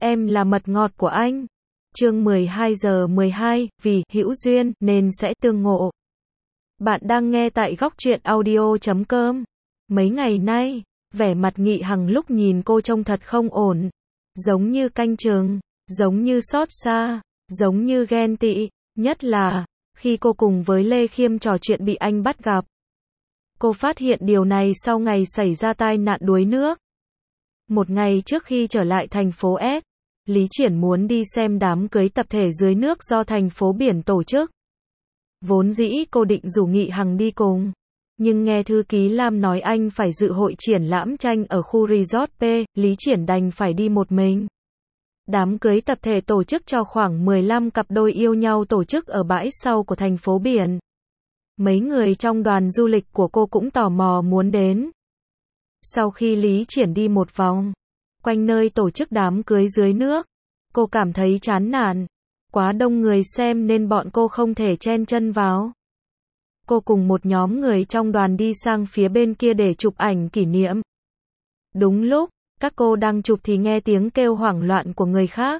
em là mật ngọt của anh. Chương 12:12, vì hữu duyên nên sẽ tương ngộ. Bạn đang nghe tại góc truyện audio.com. Mấy ngày nay, vẻ mặt Nghị Hằng lúc nhìn cô trông thật không ổn. Giống như canh chừng, giống như xót xa, giống như ghen tị, nhất là khi cô cùng với Lê Khiêm trò chuyện bị anh bắt gặp. Cô phát hiện điều này sau ngày xảy ra tai nạn đuối nước. Một ngày trước khi trở lại thành phố S, Lý Triển muốn đi xem đám cưới tập thể dưới nước do thành phố biển tổ chức. Vốn dĩ cô định rủ Nghị Hằng đi cùng, nhưng nghe thư ký Lam nói anh phải dự hội triển lãm tranh ở khu resort P, Lý Triển đành phải đi một mình. Đám cưới tập thể tổ chức cho khoảng 15 cặp đôi yêu nhau tổ chức ở bãi sau của thành phố biển. Mấy người trong đoàn du lịch của cô cũng tò mò muốn đến. Sau khi Lý Triển đi một vòng quanh nơi tổ chức đám cưới dưới nước, cô cảm thấy chán nản. Quá đông người xem nên bọn cô không thể chen chân vào. Cô cùng một nhóm người trong đoàn đi sang phía bên kia để chụp ảnh kỷ niệm. Đúng lúc các cô đang chụp thì nghe tiếng kêu hoảng loạn của người khác.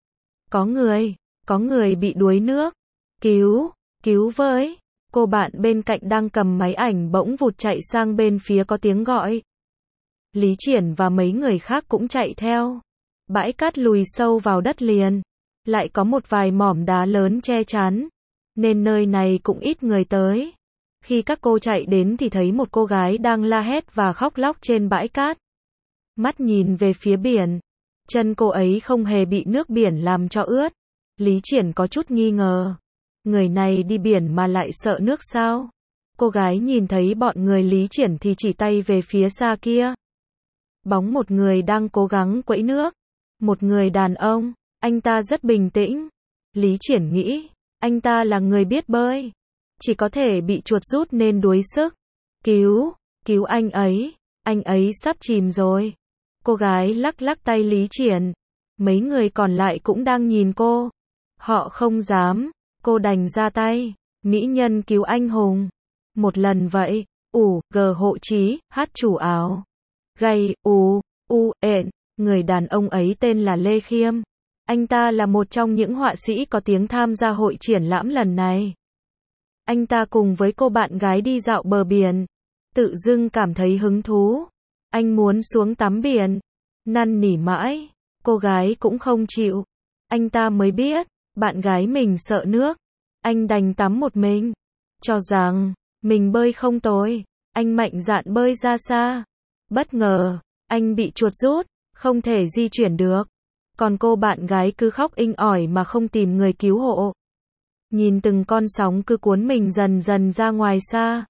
Có người bị đuối nước. Cứu với. Cô bạn bên cạnh đang cầm máy ảnh bỗng vụt chạy sang bên phía có tiếng gọi. Lý Triển và mấy người khác cũng chạy theo. Bãi cát lùi sâu vào đất liền. Lại có một vài mỏm đá lớn che chắn, nên nơi này cũng ít người tới. Khi các cô chạy đến thì thấy một cô gái đang la hét và khóc lóc trên bãi cát. Mắt nhìn về phía biển, chân cô ấy không hề bị nước biển làm cho ướt. Lý Triển có chút nghi ngờ. Người này đi biển mà lại sợ nước sao? Cô gái nhìn thấy bọn người Lý Triển thì chỉ tay về phía xa kia. Bóng một người đang cố gắng quẫy nước. Một người đàn ông. Anh ta rất bình tĩnh. Lý Triển nghĩ, anh ta là người biết bơi. Chỉ có thể bị chuột rút nên đuối sức. Cứu anh ấy sắp chìm rồi. Cô gái lắc lắc tay Lý Triển. Mấy người còn lại cũng đang nhìn cô. Họ không dám, cô đành ra tay. Mỹ nhân cứu anh hùng. Một lần vậy, hộ trí, hát chủ áo. Gay, người đàn ông ấy tên là Lê Khiêm. Anh ta là một trong những họa sĩ có tiếng tham gia hội triển lãm lần này. Anh ta cùng với cô bạn gái đi dạo bờ biển. Tự dưng cảm thấy hứng thú. Anh muốn xuống tắm biển. Năn nỉ mãi. Cô gái cũng không chịu. Anh ta mới biết, bạn gái mình sợ nước. Anh đành tắm một mình. Cho rằng, mình bơi không tồi. Anh mạnh dạn bơi ra xa. Bất ngờ, anh bị chuột rút, không thể di chuyển được. Còn cô bạn gái cứ khóc inh ỏi mà không tìm người cứu hộ. Nhìn từng con sóng cứ cuốn mình dần dần ra ngoài xa.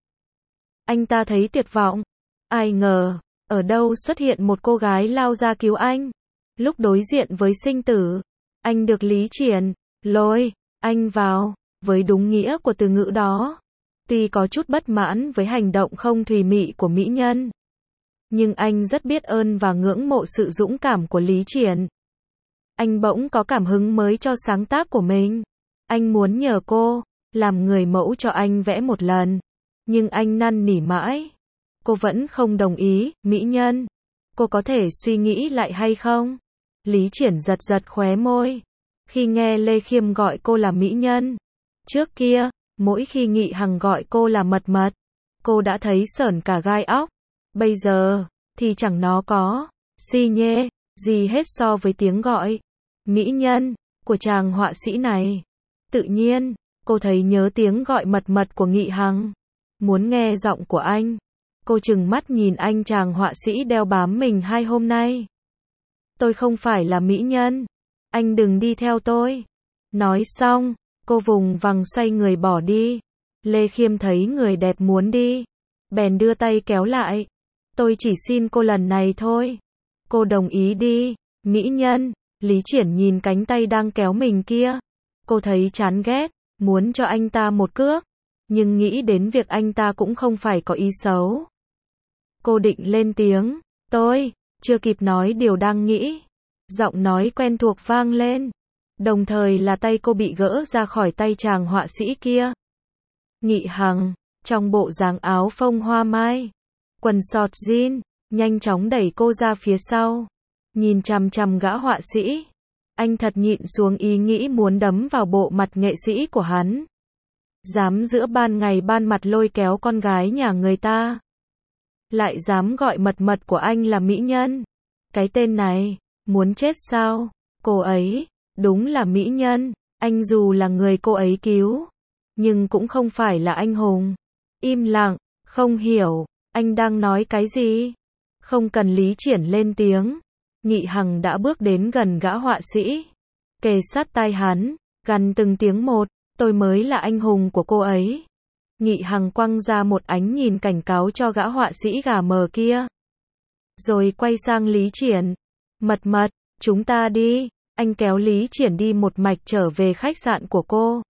Anh ta thấy tuyệt vọng. Ai ngờ, ở đâu xuất hiện một cô gái lao ra cứu anh. Lúc đối diện với sinh tử, anh được Lý Triển lôi anh vào, với đúng nghĩa của từ ngữ đó. Tuy có chút bất mãn với hành động không thùy mị của mỹ nhân, nhưng anh rất biết ơn và ngưỡng mộ sự dũng cảm của Lý Triển. Anh bỗng có cảm hứng mới cho sáng tác của mình. Anh muốn nhờ cô làm người mẫu cho anh vẽ một lần. Nhưng anh năn nỉ mãi. Cô vẫn không đồng ý. Mỹ nhân, cô có thể suy nghĩ lại hay không? Lý Triển giật giật khóe môi. Khi nghe Lê Khiêm gọi cô là mỹ nhân. Trước kia, mỗi khi Nghị Hằng gọi cô là mật mật, cô đã thấy sởn cả gai óc. Bây giờ, thì chẳng nó có xi nhê gì hết so với tiếng gọi mỹ nhân của chàng họa sĩ này. Tự nhiên, cô thấy nhớ tiếng gọi mật mật của Nghị Hằng. Muốn nghe giọng của anh. Cô trừng mắt nhìn anh chàng họa sĩ đeo bám mình 2 hôm nay. Tôi không phải là mỹ nhân. Anh đừng đi theo tôi. Nói xong, cô vùng vằng xoay người bỏ đi. Lê Khiêm thấy người đẹp muốn đi, bèn đưa tay kéo lại. Tôi chỉ xin cô lần này thôi. Cô đồng ý đi, mỹ nhân. Lý Triển nhìn cánh tay đang kéo mình kia. Cô thấy chán ghét, muốn cho anh ta một cước. Nhưng nghĩ đến việc anh ta cũng không phải có ý xấu. Cô định lên tiếng. Tôi, chưa kịp nói điều đang nghĩ. Giọng nói quen thuộc vang lên. Đồng thời là tay cô bị gỡ ra khỏi tay chàng họa sĩ kia. Nghị Hằng, trong bộ dáng áo phông hoa mai, quần sọt jean, nhanh chóng đẩy cô ra phía sau. Nhìn chằm chằm gã họa sĩ. Anh thật nhịn xuống ý nghĩ muốn đấm vào bộ mặt nghệ sĩ của hắn. Dám giữa ban ngày ban mặt lôi kéo con gái nhà người ta. Lại dám gọi mật mật của anh là mỹ nhân. Cái tên này, muốn chết sao? Cô ấy, đúng là mỹ nhân. Anh dù là người cô ấy cứu, nhưng cũng không phải là anh hùng. Im lặng, không hiểu, anh đang nói cái gì? Không cần Lý Triển lên tiếng. Nghị Hằng đã bước đến gần gã họa sĩ. Kề sát tai hắn, gằn từng tiếng một, tôi mới là anh hùng của cô ấy. Nghị Hằng quăng ra một ánh nhìn cảnh cáo cho gã họa sĩ gà mờ kia. Rồi quay sang Lý Triển. Mật mật, chúng ta đi. Anh kéo Lý Triển đi một mạch trở về khách sạn của cô.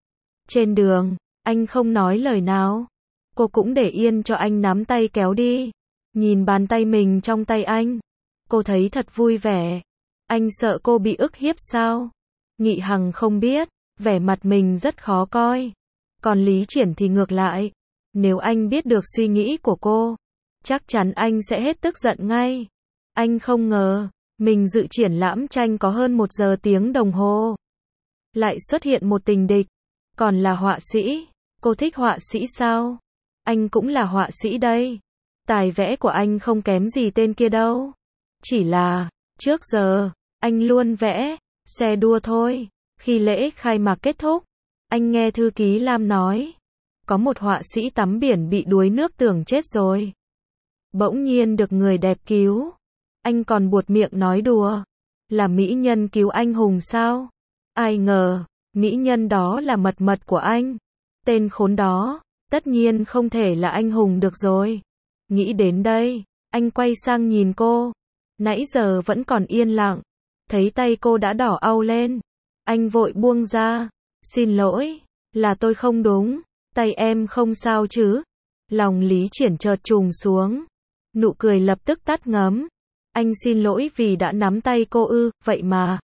Trên đường, anh không nói lời nào. Cô cũng để yên cho anh nắm tay kéo đi. Nhìn bàn tay mình trong tay anh, cô thấy thật vui vẻ. Anh sợ cô bị ức hiếp sao? Nghị Hằng không biết, vẻ mặt mình rất khó coi. Còn Lý Triển thì ngược lại. Nếu anh biết được suy nghĩ của cô, chắc chắn anh sẽ hết tức giận ngay. Anh không ngờ, mình dự triển lãm tranh có hơn 1 giờ tiếng đồng hồ. Lại xuất hiện một tình địch, còn là họa sĩ. Cô thích họa sĩ sao? Anh cũng là họa sĩ đây. Tài vẽ của anh không kém gì tên kia đâu. Chỉ là, trước giờ, anh luôn vẽ xe đua thôi. Khi lễ khai mạc kết thúc, anh nghe thư ký Lam nói, có một họa sĩ tắm biển bị đuối nước tưởng chết rồi. Bỗng nhiên được người đẹp cứu. Anh còn buột miệng nói đùa, là mỹ nhân cứu anh hùng sao? Ai ngờ, mỹ nhân đó là mật mật của anh. Tên khốn đó, tất nhiên không thể là anh hùng được rồi. Nghĩ đến đây, anh quay sang nhìn cô. Nãy giờ vẫn còn yên lặng. Thấy tay cô đã đỏ au lên. Anh vội buông ra. Xin lỗi, là tôi không đúng. Tay em không sao chứ? Lòng Lý Triển chợt trùng xuống. Nụ cười lập tức tắt ngấm. Anh xin lỗi vì đã nắm tay cô ư, vậy mà.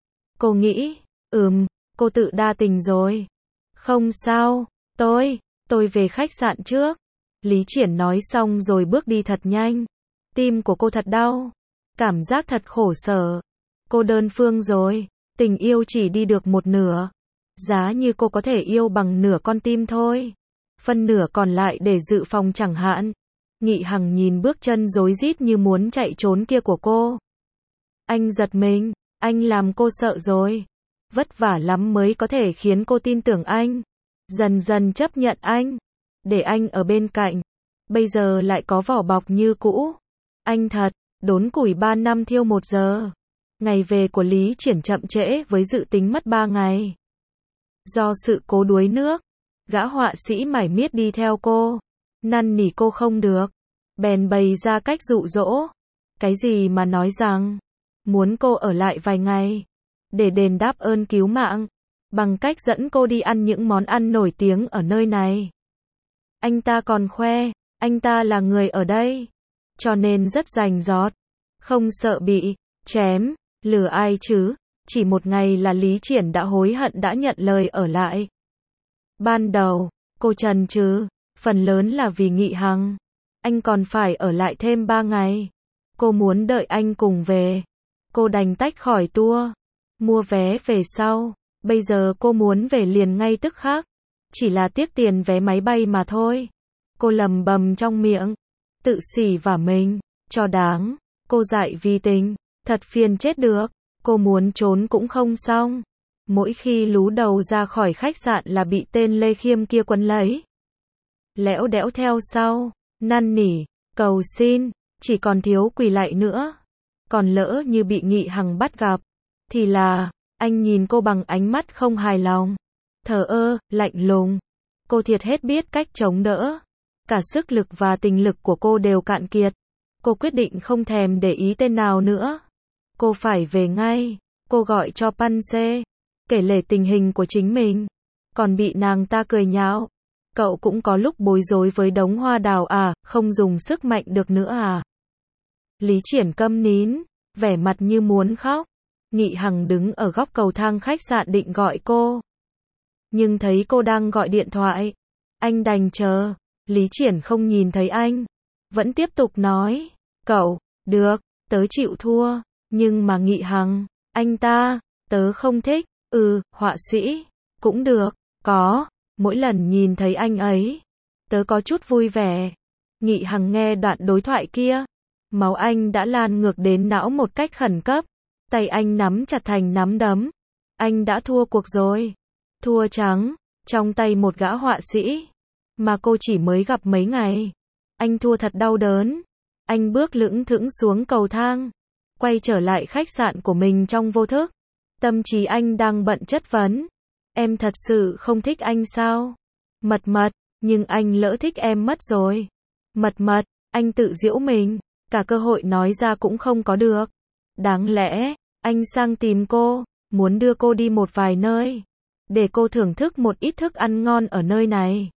Cô nghĩ, cô tự đa tình rồi. Không sao, tôi về khách sạn trước. Lý Triển nói xong rồi bước đi thật nhanh. Tim của cô thật đau. Cảm giác thật khổ sở. Cô đơn phương rồi. Tình yêu chỉ đi được một nửa. Giá như cô có thể yêu bằng nửa con tim thôi. Phân nửa còn lại để dự phòng chẳng hạn. Nghị Hằng nhìn bước chân rối rít như muốn chạy trốn kia của cô. Anh giật mình. Anh làm cô sợ rồi. Vất vả lắm mới có thể khiến cô tin tưởng anh. Dần dần chấp nhận anh. Để anh ở bên cạnh. Bây giờ lại có vỏ bọc như cũ. Anh thật, đốn củi 3 năm thiêu 1 giờ. Ngày về của Lý Triển chậm trễ với dự tính mất 3 ngày. Do sự cố đuối nước, gã họa sĩ mải miết đi theo cô. Năn nỉ cô không được. Bèn bày ra cách dụ dỗ. Cái gì mà nói rằng, muốn cô ở lại vài ngày. Để đền đáp ơn cứu mạng. Bằng cách dẫn cô đi ăn những món ăn nổi tiếng ở nơi này. Anh ta còn khoe, anh ta là người ở đây. Cho nên rất rành rọt. Không sợ bị chém, lừa ai chứ. Chỉ 1 ngày là Lý Triển đã hối hận đã nhận lời ở lại. Ban đầu, cô chần chừ, phần lớn là vì Nghị Hằng. Anh còn phải ở lại thêm 3 ngày. Cô muốn đợi anh cùng về. Cô đành tách khỏi tour. Mua vé về sau. Bây giờ cô muốn về liền ngay tức khắc. Chỉ là tiếc tiền vé máy bay mà thôi. Cô lầm bầm trong miệng. Tự xỉ vả mình. Cho đáng. Cô dại vì tình. Thật phiền chết được. Cô muốn trốn cũng không xong. Mỗi khi lú đầu ra khỏi khách sạn là bị tên Lê Khiêm kia quấn lấy. Lẽo đẽo theo sau. Năn nỉ. Cầu xin. Chỉ còn thiếu quỳ lạy nữa. Còn lỡ như bị Nghị Hằng bắt gặp. Thì là, anh nhìn cô bằng ánh mắt không hài lòng. Thờ ơ, lạnh lùng. Cô thiệt hết biết cách chống đỡ. Cả sức lực và tình lực của cô đều cạn kiệt. Cô quyết định không thèm để ý tên nào nữa. Cô phải về ngay. Cô gọi cho Panse. Kể lể tình hình của chính mình. Còn bị nàng ta cười nhạo. Cậu cũng có lúc bối rối với đống hoa đào à, không dùng sức mạnh được nữa à. Lý Triển câm nín. Vẻ mặt như muốn khóc. Nghị Hằng đứng ở góc cầu thang khách sạn định gọi cô. Nhưng thấy cô đang gọi điện thoại. Anh đành chờ. Lý Triển không nhìn thấy anh. Vẫn tiếp tục nói. Cậu, được, tớ chịu thua. Nhưng mà Nghị Hằng, anh ta, Tớ không thích. Họa sĩ. Cũng được. Có. Mỗi lần nhìn thấy anh ấy, tớ có chút vui vẻ. Nghị Hằng nghe đoạn đối thoại kia. Máu anh đã lan ngược đến não một cách khẩn cấp. Tay anh nắm chặt thành nắm đấm. Anh đã thua cuộc rồi. Thua trắng. Trong tay một gã họa sĩ mà cô chỉ mới gặp mấy ngày. Anh thua thật đau đớn. Anh bước lững thững xuống cầu thang, quay trở lại khách sạn của mình trong vô thức. Tâm trí anh đang bận chất vấn. Em thật sự không thích anh sao? Mật mật, nhưng anh lỡ thích em mất rồi. Mật mật, anh tự giễu mình, cả cơ hội nói ra cũng không có được. Đáng lẽ, anh sang tìm cô, muốn đưa cô đi một vài nơi, để cô thưởng thức một ít thức ăn ngon ở nơi này.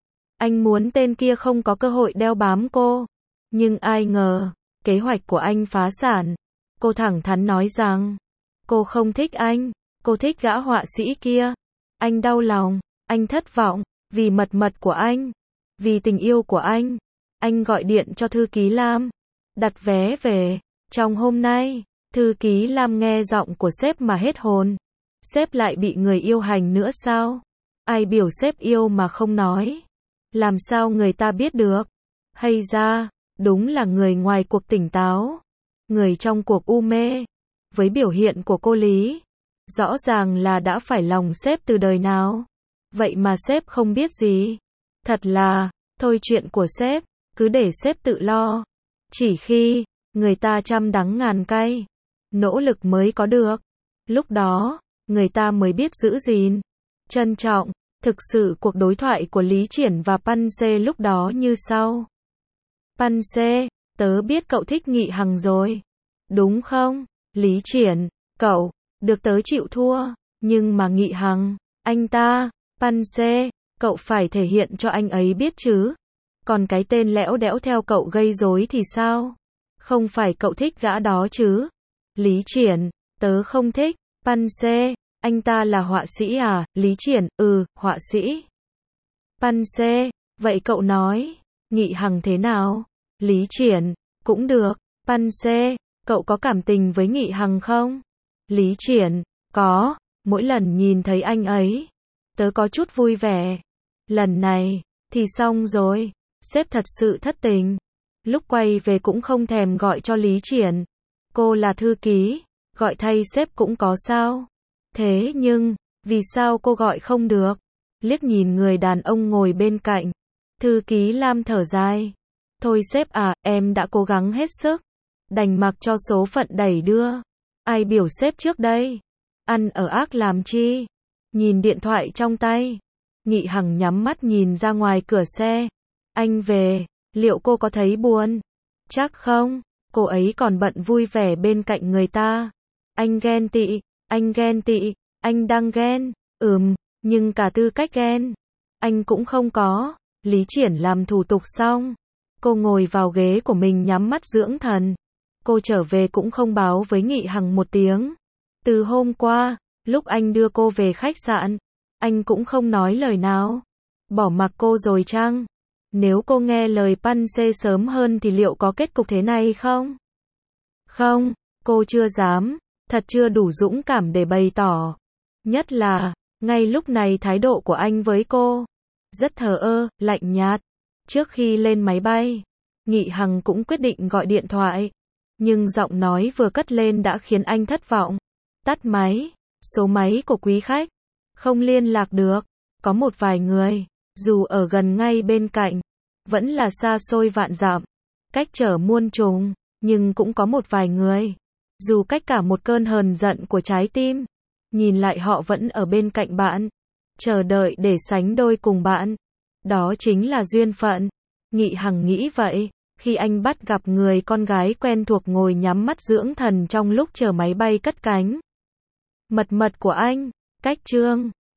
Anh muốn tên kia không có cơ hội đeo bám cô. Nhưng ai ngờ, kế hoạch của anh phá sản. Cô thẳng thắn nói rằng, cô không thích anh, cô thích gã họa sĩ kia. Anh đau lòng, anh thất vọng, vì mật mật của anh, vì tình yêu của anh. Anh gọi điện cho thư ký Lam, đặt vé về. Trong hôm nay, thư ký Lam nghe giọng của sếp mà hết hồn. Sếp lại bị người yêu hành nữa sao? Ai biểu sếp yêu mà không nói? Làm sao người ta biết được? Hay ra, đúng là người ngoài cuộc tỉnh táo, người trong cuộc u mê. Với biểu hiện của cô Lý, rõ ràng là đã phải lòng sếp từ đời nào. Vậy mà sếp không biết gì. Thật là, thôi chuyện của sếp, cứ để sếp tự lo. Chỉ khi, người ta trăm đắng ngàn cay, nỗ lực mới có được. Lúc đó, người ta mới biết giữ gìn, trân trọng. Thực sự cuộc đối thoại của Lý Triển và Pan Xê lúc đó như sau. Pan Xê, tớ biết cậu thích Nghị Hằng rồi. Đúng không? Lý Triển, cậu, được tớ chịu thua. Nhưng mà Nghị Hằng, anh ta, Pan Xê, cậu phải thể hiện cho anh ấy biết chứ. Còn cái tên lẽo đẽo theo cậu gây rối thì sao? Không phải cậu thích gã đó chứ? Lý Triển, tớ không thích. Pan Xê, anh ta là họa sĩ à? Lý Triển, họa sĩ. Pan Xê, vậy cậu nói, Nghị Hằng thế nào? Lý Triển, cũng được. Pan Xê, cậu có cảm tình với Nghị Hằng không? Lý Triển, có, mỗi lần nhìn thấy anh ấy, tớ có chút vui vẻ. Lần này, thì xong rồi, sếp thật sự thất tình. Lúc quay về cũng không thèm gọi cho Lý Triển. Cô là thư ký, gọi thay sếp cũng có sao? Thế nhưng, vì sao cô gọi không được? Liếc nhìn người đàn ông ngồi bên cạnh, thư ký Lam thở dài. Thôi sếp à, em đã cố gắng hết sức, đành mặc cho số phận đẩy đưa. Ai biểu sếp trước đây? Ăn ở ác làm chi? Nhìn điện thoại trong tay, Nghị Hằng nhắm mắt nhìn ra ngoài cửa xe. Anh về, liệu cô có thấy buồn? Chắc không, cô ấy còn bận vui vẻ bên cạnh người ta. Anh ghen tị, anh đang ghen. Nhưng cả tư cách ghen, anh cũng không có. Lý Triển làm thủ tục xong, cô ngồi vào ghế của mình nhắm mắt dưỡng thần. Cô trở về cũng không báo với Nghị Hằng một tiếng. Từ hôm qua, lúc anh đưa cô về khách sạn, anh cũng không nói lời nào. Bỏ mặc cô rồi chăng? Nếu cô nghe lời Pan Xê sớm hơn thì liệu có kết cục thế này không? Không, cô chưa dám, thật chưa đủ dũng cảm để bày tỏ. Nhất là, ngay lúc này thái độ của anh với cô rất thờ ơ, lạnh nhạt. Trước khi lên máy bay, Nghị Hằng cũng quyết định gọi điện thoại. Nhưng giọng nói vừa cất lên đã khiến anh thất vọng. Tắt máy, số máy của quý khách không liên lạc được. Có một vài người, dù ở gần ngay bên cạnh, vẫn là xa xôi vạn dặm, cách trở muôn trùng. Nhưng cũng có một vài người, dù cách cả một cơn hờn giận của trái tim, nhìn lại họ vẫn ở bên cạnh bạn, chờ đợi để sánh đôi cùng bạn. Đó chính là duyên phận. Nghị Hằng nghĩ vậy, khi anh bắt gặp người con gái quen thuộc ngồi nhắm mắt dưỡng thần trong lúc chờ máy bay cất cánh. Mật mật của anh, cách chương